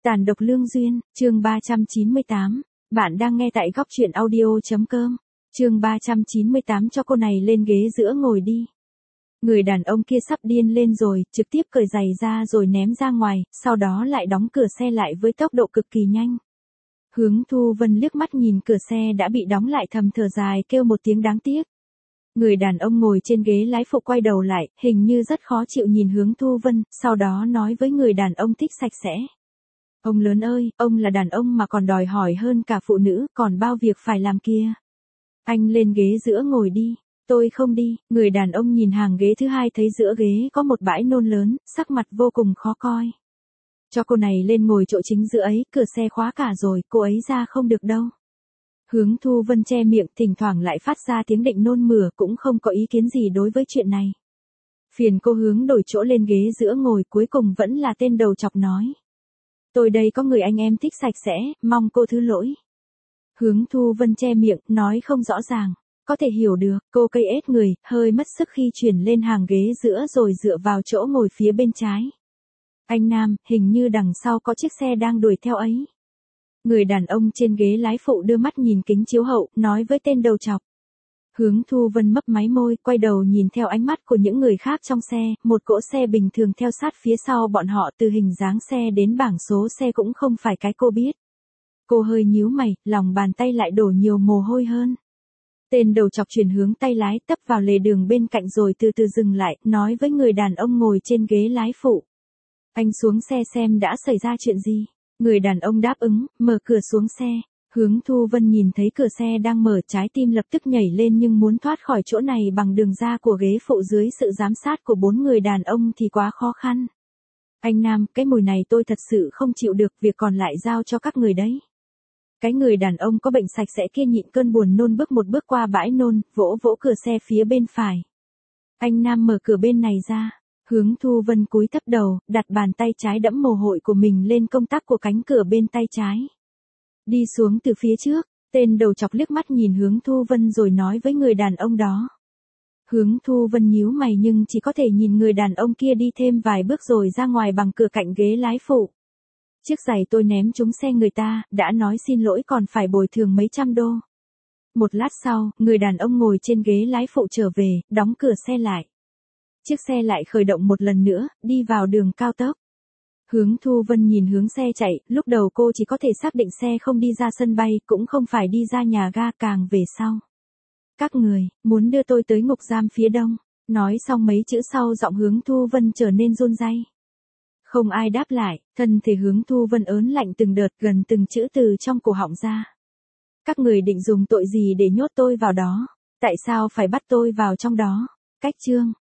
Tàn độc lương duyên, chương 398. Bạn đang nghe tại góc truyện audio.com. Chương 398 cho cô này lên ghế giữa ngồi đi. Người đàn ông kia sắp điên lên rồi, trực tiếp cởi giày ra rồi ném ra ngoài, sau đó lại đóng cửa xe lại với tốc độ cực kỳ nhanh. Hướng Thu Vân liếc mắt nhìn cửa xe đã bị đóng lại thầm thở dài kêu một tiếng đáng tiếc. Người đàn ông ngồi trên ghế lái phụ quay đầu lại, hình như rất khó chịu nhìn Hướng Thu Vân, sau đó nói với người đàn ông thích sạch sẽ. Ông lớn ơi, ông là đàn ông mà còn đòi hỏi hơn cả phụ nữ, còn bao việc phải làm kia. Anh lên ghế giữa ngồi đi. Tôi không đi. Người đàn ông nhìn hàng ghế thứ hai thấy giữa ghế có một bãi nôn lớn, sắc mặt vô cùng khó coi. Cho cô này lên ngồi chỗ chính giữa ấy, cửa xe khóa cả rồi, cô ấy ra không được đâu. Hướng Thu Vân che miệng, thỉnh thoảng lại phát ra tiếng định nôn mửa, cũng không có ý kiến gì đối với chuyện này. Phiền cô Hướng đổi chỗ lên ghế giữa ngồi, cuối cùng vẫn là tên đầu chọc nói. Tôi đây có người anh em thích sạch sẽ, mong cô thứ lỗi. Hướng Thu Vân che miệng, nói không rõ ràng. Có thể hiểu được, cô cây ết người, hơi mất sức khi chuyển lên hàng ghế giữa rồi dựa vào chỗ ngồi phía bên trái. Anh Nam, hình như đằng sau có chiếc xe đang đuổi theo ấy. Người đàn ông trên ghế lái phụ đưa mắt nhìn kính chiếu hậu, nói với tên đầu chọc. Hướng Thu Vân mấp máy môi, quay đầu nhìn theo ánh mắt của những người khác trong xe, một cỗ xe bình thường theo sát phía sau bọn họ từ hình dáng xe đến bảng số xe cũng không phải cái cô biết. Cô hơi nhíu mày, lòng bàn tay lại đổ nhiều mồ hôi hơn. Tên đầu chọc chuyển hướng tay lái tấp vào lề đường bên cạnh rồi từ từ dừng lại, nói với người đàn ông ngồi trên ghế lái phụ. Anh xuống xe xem đã xảy ra chuyện gì. Người đàn ông đáp ứng, mở cửa xuống xe. Hướng Thu Vân nhìn thấy cửa xe đang mở, trái tim lập tức nhảy lên nhưng muốn thoát khỏi chỗ này bằng đường ra của ghế phụ dưới sự giám sát của 4 người đàn ông thì quá khó khăn. Anh Nam, cái mùi này tôi thật sự không chịu được, việc còn lại giao cho các người đấy. Cái người đàn ông có bệnh sạch sẽ kia nhịn cơn buồn nôn bước một bước qua bãi nôn, vỗ vỗ cửa xe phía bên phải. Anh Nam mở cửa bên này ra. Hướng Thu Vân cúi thấp đầu, đặt bàn tay trái đẫm mồ hôi của mình lên công tắc của cánh cửa bên tay trái. Đi xuống từ phía trước, tên đầu chọc liếc mắt nhìn Hướng Thu Vân rồi nói với người đàn ông đó. Hướng Thu Vân nhíu mày nhưng chỉ có thể nhìn người đàn ông kia đi thêm vài bước rồi ra ngoài bằng cửa cạnh ghế lái phụ. Chiếc giày tôi ném trúng xe người ta, đã nói xin lỗi còn phải bồi thường mấy trăm đô. Một lát sau, người đàn ông ngồi trên ghế lái phụ trở về, đóng cửa xe lại. Chiếc xe lại khởi động một lần nữa, đi vào đường cao tốc. Hướng Thu Vân nhìn hướng xe chạy, lúc đầu cô chỉ có thể xác định xe không đi ra sân bay, cũng không phải đi ra nhà ga, càng về sau. Các người, muốn đưa tôi tới ngục giam phía đông. Nói xong mấy chữ sau giọng Hướng Thu Vân trở nên run rẩy. Không ai đáp lại, thân thể Hướng Thu Vân ớn lạnh từng đợt gần từng chữ từ trong cổ họng ra. Các người định dùng tội gì để nhốt tôi vào đó? Tại sao phải bắt tôi vào trong đó? Cách chương